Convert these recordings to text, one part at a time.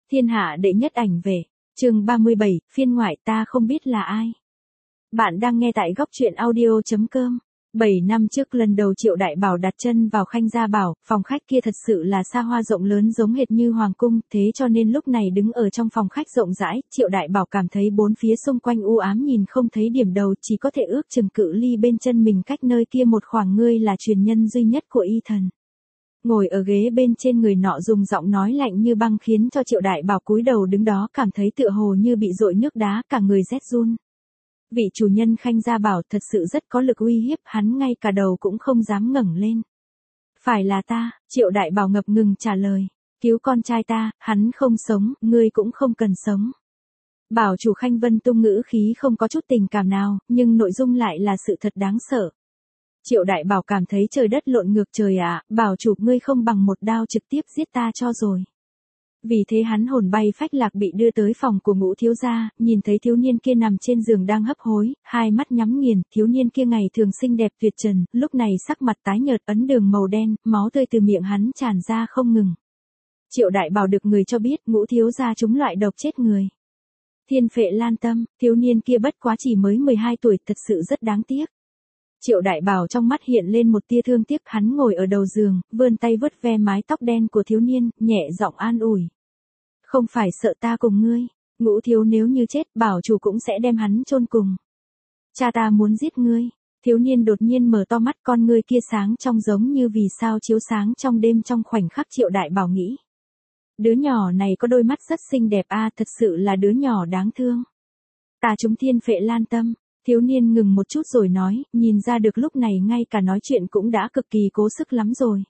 Thiên hạ đệ nhất ảnh vệ, chương 37, phiên ngoại ta không biết là ai. Bạn đang nghe tại góc truyện audio.com. 7 năm trước lần đầu Triệu Đại Bảo đặt chân vào Khanh Gia Bảo, phòng khách kia thật sự là xa hoa rộng lớn giống hệt như hoàng cung, thế cho nên lúc này đứng ở trong phòng khách rộng rãi, Triệu Đại Bảo cảm thấy bốn phía xung quanh u ám nhìn không thấy điểm đầu, chỉ có thể ước chừng cự ly bên chân mình cách nơi kia một khoảng. Ngươi là truyền nhân duy nhất của y thần. Ngồi ở ghế bên trên người nọ dùng giọng nói lạnh như băng khiến cho Triệu Đại Bảo cúi đầu đứng đó cảm thấy tựa hồ như bị dội nước đá, cả người rét run. Vị chủ nhân Khanh Gia Bảo thật sự rất có lực uy hiếp, hắn ngay cả đầu cũng không dám ngẩng lên. Phải là ta, Triệu Đại Bảo ngập ngừng trả lời. Cứu con trai ta, hắn không sống, ngươi cũng không cần sống. Bảo chủ Khanh Vân Tung ngữ khí không có chút tình cảm nào, nhưng nội dung lại là sự thật đáng sợ. Triệu Đại Bảo cảm thấy trời đất lộn ngược. Trời ạ, bảo chủ ngươi không bằng một đao trực tiếp giết ta cho rồi. Vì thế hắn hồn bay phách lạc bị đưa tới phòng của Ngũ thiếu gia, nhìn thấy thiếu niên kia nằm trên giường đang hấp hối, hai mắt nhắm nghiền, thiếu niên kia ngày thường xinh đẹp tuyệt trần, lúc này sắc mặt tái nhợt, ấn đường màu đen, máu tươi từ miệng hắn tràn ra không ngừng. Triệu Đại Bảo được người cho biết Ngũ thiếu gia trúng loại độc chết người. Thiên phệ lan tâm, thiếu niên kia bất quá chỉ mới 12 tuổi, thật sự rất đáng tiếc. Triệu Đại Bảo trong mắt hiện lên một tia thương tiếc, hắn ngồi ở đầu giường, vươn tay vuốt ve mái tóc đen của thiếu niên, nhẹ giọng an ủi. Không phải sợ ta cùng ngươi, Ngũ thiếu nếu như chết, bảo chủ cũng sẽ đem hắn chôn cùng. Cha ta muốn giết ngươi. Thiếu niên đột nhiên mở to mắt, con ngươi kia sáng trong giống như vì sao chiếu sáng trong đêm. Trong khoảnh khắc Triệu Đại Bảo nghĩ, đứa nhỏ này có đôi mắt rất xinh đẹp a, thật sự là đứa nhỏ đáng thương. Ta trúng thiên phệ lan tâm. Thiếu niên ngừng một chút rồi nói, nhìn ra được lúc này ngay cả nói chuyện cũng đã cực kỳ cố sức lắm rồi.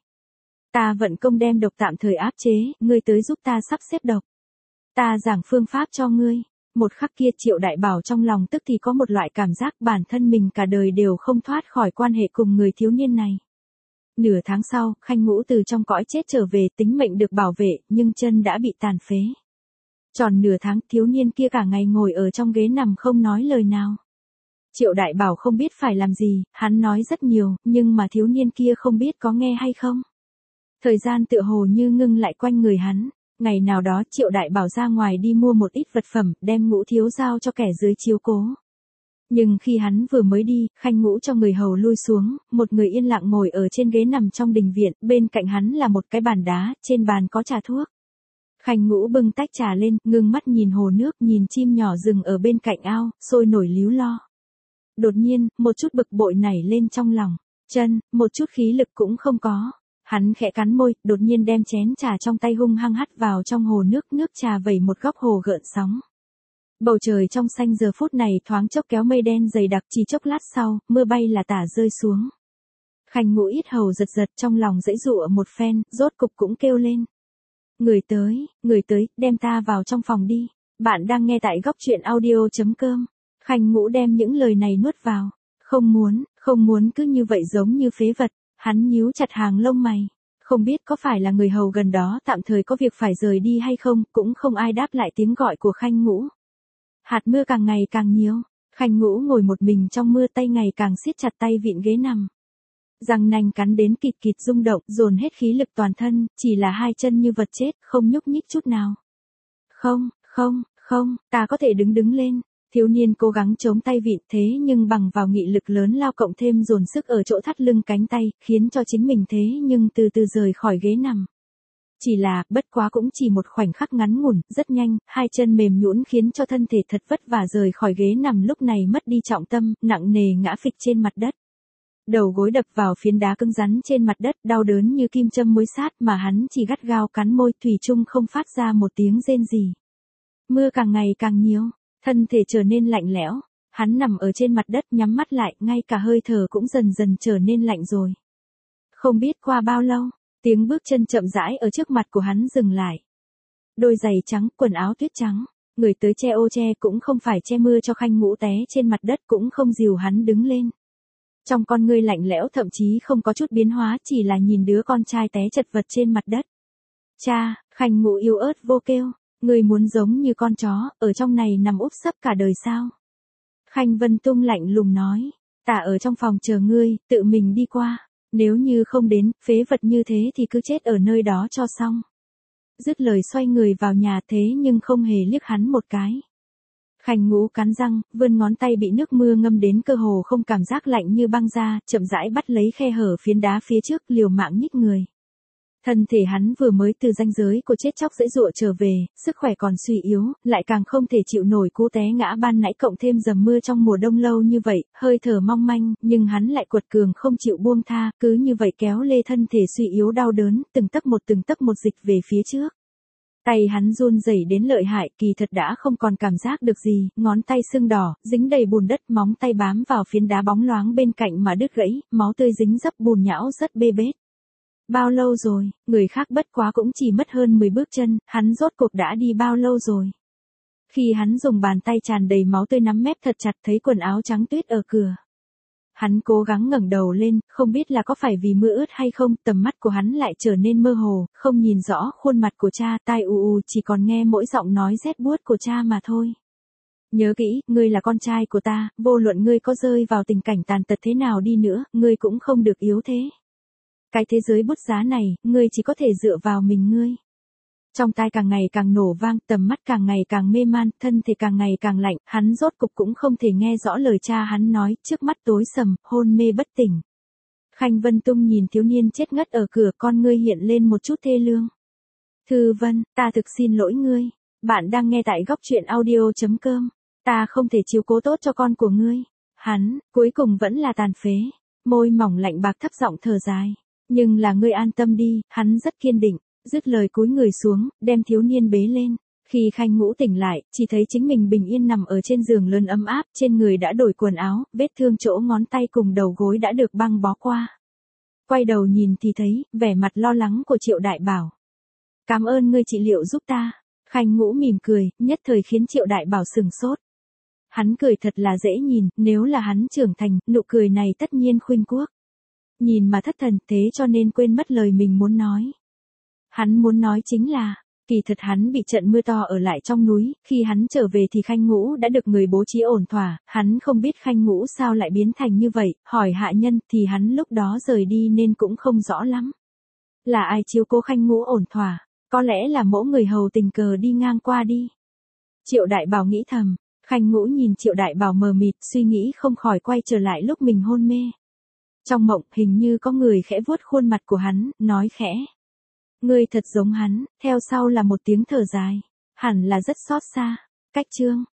Ta vận công đem độc tạm thời áp chế, ngươi tới giúp ta sắp xếp độc. Ta giảng phương pháp cho ngươi. Một khắc kia Triệu Đại Bảo trong lòng tức thì có một loại cảm giác bản thân mình cả đời đều không thoát khỏi quan hệ cùng người thiếu niên này. Nửa tháng sau, Khanh Ngũ từ trong cõi chết trở về, tính mệnh được bảo vệ, nhưng chân đã bị tàn phế. Tròn nửa tháng, thiếu niên kia cả ngày ngồi ở trong ghế nằm không nói lời nào. Triệu Đại Bảo không biết phải làm gì, hắn nói rất nhiều, nhưng mà thiếu niên kia không biết có nghe hay không. Thời gian tựa hồ như ngưng lại quanh người hắn. Ngày nào đó Triệu Đại Bảo ra ngoài đi mua một ít vật phẩm, đem Ngũ thiếu giao cho kẻ dưới chiếu cố. Nhưng khi hắn vừa mới đi, Khanh Ngũ cho người hầu lui xuống, một người yên lặng ngồi ở trên ghế nằm trong đình viện, bên cạnh hắn là một cái bàn đá, trên bàn có trà thuốc. Khanh Ngũ bưng tách trà lên, ngưng mắt nhìn hồ nước, nhìn chim nhỏ rừng ở bên cạnh ao, sôi nổi líu lo. Đột nhiên, một chút bực bội nảy lên trong lòng, chân, một chút khí lực cũng không có. Hắn khẽ cắn môi, đột nhiên đem chén trà trong tay hung hăng hắt vào trong hồ nước, nước trà vẩy một góc hồ gợn sóng. Bầu trời trong xanh giờ phút này thoáng chốc kéo mây đen dày đặc, chỉ chốc lát sau, mưa bay là tả rơi xuống. Khanh Ngũ yết hầu giật giật, trong lòng giãy giụa một phen, rốt cục cũng kêu lên. Người tới, đem ta vào trong phòng đi. Bạn đang nghe tại góc truyện audio.com. Khanh Ngũ đem những lời này nuốt vào. Không muốn cứ như vậy giống như phế vật. Hắn nhíu chặt hàng lông mày. Không biết có phải là người hầu gần đó tạm thời có việc phải rời đi hay không, cũng không ai đáp lại tiếng gọi của Khanh Ngũ. Hạt mưa càng ngày càng nhiều. Khanh Ngũ ngồi một mình trong mưa, tay ngày càng siết chặt tay vịn ghế nằm. Răng nanh cắn đến kịt kịt rung động, dồn hết khí lực toàn thân, chỉ là hai chân như vật chết, không nhúc nhích chút nào. Không, ta có thể đứng lên. Thiếu niên cố gắng chống tay vịn, thế nhưng bằng vào nghị lực lớn lao cộng thêm dồn sức ở chỗ thắt lưng cánh tay, khiến cho chính mình thế nhưng từ từ rời khỏi ghế nằm. Chỉ là, bất quá cũng chỉ một khoảnh khắc ngắn ngủn, rất nhanh, hai chân mềm nhũn khiến cho thân thể thật vất vả rời khỏi ghế nằm, lúc này mất đi trọng tâm, nặng nề ngã phịch trên mặt đất. Đầu gối đập vào phiến đá cứng rắn trên mặt đất, đau đớn như kim châm muối sát, mà hắn chỉ gắt gao cắn môi, thủy chung không phát ra một tiếng rên gì. Mưa càng ngày càng nhiều, thân thể trở nên lạnh lẽo, hắn nằm ở trên mặt đất nhắm mắt lại, ngay cả hơi thở cũng dần dần trở nên lạnh rồi. Không biết qua bao lâu, tiếng bước chân chậm rãi ở trước mặt của hắn dừng lại. Đôi giày trắng, quần áo tuyết trắng, người tới che ô che cũng không phải che mưa cho Khanh Ngũ té trên mặt đất, cũng không dìu hắn đứng lên. Trong con ngươi lạnh lẽo thậm chí không có chút biến hóa, chỉ là nhìn đứa con trai té chật vật trên mặt đất. Cha, Khanh Ngũ yếu ớt vô kêu, ngươi muốn giống như con chó, ở trong này nằm úp sấp cả đời sao? Khanh Vân Tung lạnh lùng nói, ta ở trong phòng chờ ngươi, tự mình đi qua, nếu như không đến, phế vật như thế thì cứ chết ở nơi đó cho xong. dứt lời xoay người vào nhà thế nhưng không hề liếc hắn một cái. Khanh Ngũ cắn răng, vươn ngón tay bị nước mưa ngâm đến cơ hồ không cảm giác lạnh như băng ra, chậm rãi bắt lấy khe hở phiến đá phía trước, liều mạng nhích người. Thân thể hắn vừa mới từ ranh giới của chết chóc dễ dụa trở về, sức khỏe còn suy yếu, lại càng không thể chịu nổi cú té ngã ban nãy cộng thêm dầm mưa trong mùa đông lâu như vậy, hơi thở mong manh, nhưng hắn lại quật cường không chịu buông tha, cứ như vậy kéo lê thân thể suy yếu đau đớn, từng tấc một dịch về phía trước. Tay hắn run rẩy đến lợi hại, kỳ thật đã không còn cảm giác được gì, ngón tay sưng đỏ, dính đầy bùn đất, móng tay bám vào phiến đá bóng loáng bên cạnh mà đứt gãy, máu tươi dính dấp bùn nhão rất bê bết. Bao lâu rồi, người khác bất quá cũng chỉ mất hơn 10 bước chân, hắn rốt cuộc đã đi bao lâu rồi. Khi hắn dùng bàn tay tràn đầy máu tươi nắm mép thật chặt thấy quần áo trắng tuyết ở cửa. Hắn cố gắng ngẩng đầu lên, không biết là có phải vì mưa ướt hay không, tầm mắt của hắn lại trở nên mơ hồ, không nhìn rõ khuôn mặt của cha, tai ù chỉ còn nghe mỗi giọng nói rét buốt của cha mà thôi. Nhớ kỹ, ngươi là con trai của ta, vô luận ngươi có rơi vào tình cảnh tàn tật thế nào đi nữa, ngươi cũng không được yếu thế. Cái thế giới bút giá này, ngươi chỉ có thể dựa vào mình ngươi. Trong tai càng ngày càng nổ vang, tầm mắt càng ngày càng mê man, thân thể càng ngày càng lạnh, hắn rốt cục cũng không thể nghe rõ lời cha hắn nói, trước mắt tối sầm, hôn mê bất tỉnh. Khanh Vân Tung nhìn thiếu niên chết ngất ở cửa, con ngươi hiện lên một chút thê lương. Thư Vân, ta thực xin lỗi ngươi. Bạn đang nghe tại góc truyện audio.com. Ta không thể chiếu cố tốt cho con của ngươi. Hắn, cuối cùng vẫn là tàn phế. Môi mỏng lạnh bạc thấp giọng thở dài. Nhưng là ngươi an tâm đi, hắn rất kiên định. Dứt lời cúi người xuống, đem thiếu niên bế lên. Khi Khanh Ngũ tỉnh lại, chỉ thấy chính mình bình yên nằm ở trên giường lớn ấm áp, trên người đã đổi quần áo, vết thương chỗ ngón tay cùng đầu gối đã được băng bó qua. Quay đầu nhìn thì thấy, vẻ mặt lo lắng của Triệu Đại Bảo. Cảm ơn ngươi trị liệu giúp ta. Khanh Ngũ mỉm cười, nhất thời khiến Triệu Đại Bảo sừng sốt. Hắn cười thật là dễ nhìn, nếu là hắn trưởng thành, nụ cười này tất nhiên khuynh quốc. Nhìn mà thất thần, thế cho nên quên mất lời mình muốn nói. Hắn muốn nói chính là, kỳ thật hắn bị trận mưa to ở lại trong núi, khi hắn trở về thì Khanh Ngũ đã được người bố trí ổn thỏa, hắn không biết Khanh Ngũ sao lại biến thành như vậy, hỏi hạ nhân thì hắn lúc đó rời đi nên cũng không rõ lắm. Là ai chiếu cố Khanh Ngũ ổn thỏa, có lẽ là mẫu người hầu tình cờ đi ngang qua đi. Triệu Đại Bảo nghĩ thầm, Khanh Ngũ nhìn Triệu Đại Bảo mờ mịt, suy nghĩ không khỏi quay trở lại lúc mình hôn mê. Trong mộng, hình như có người khẽ vuốt khuôn mặt của hắn, nói khẽ. Ngươi thật giống hắn, theo sau là một tiếng thở dài. Hẳn là rất xót xa. Cách chương.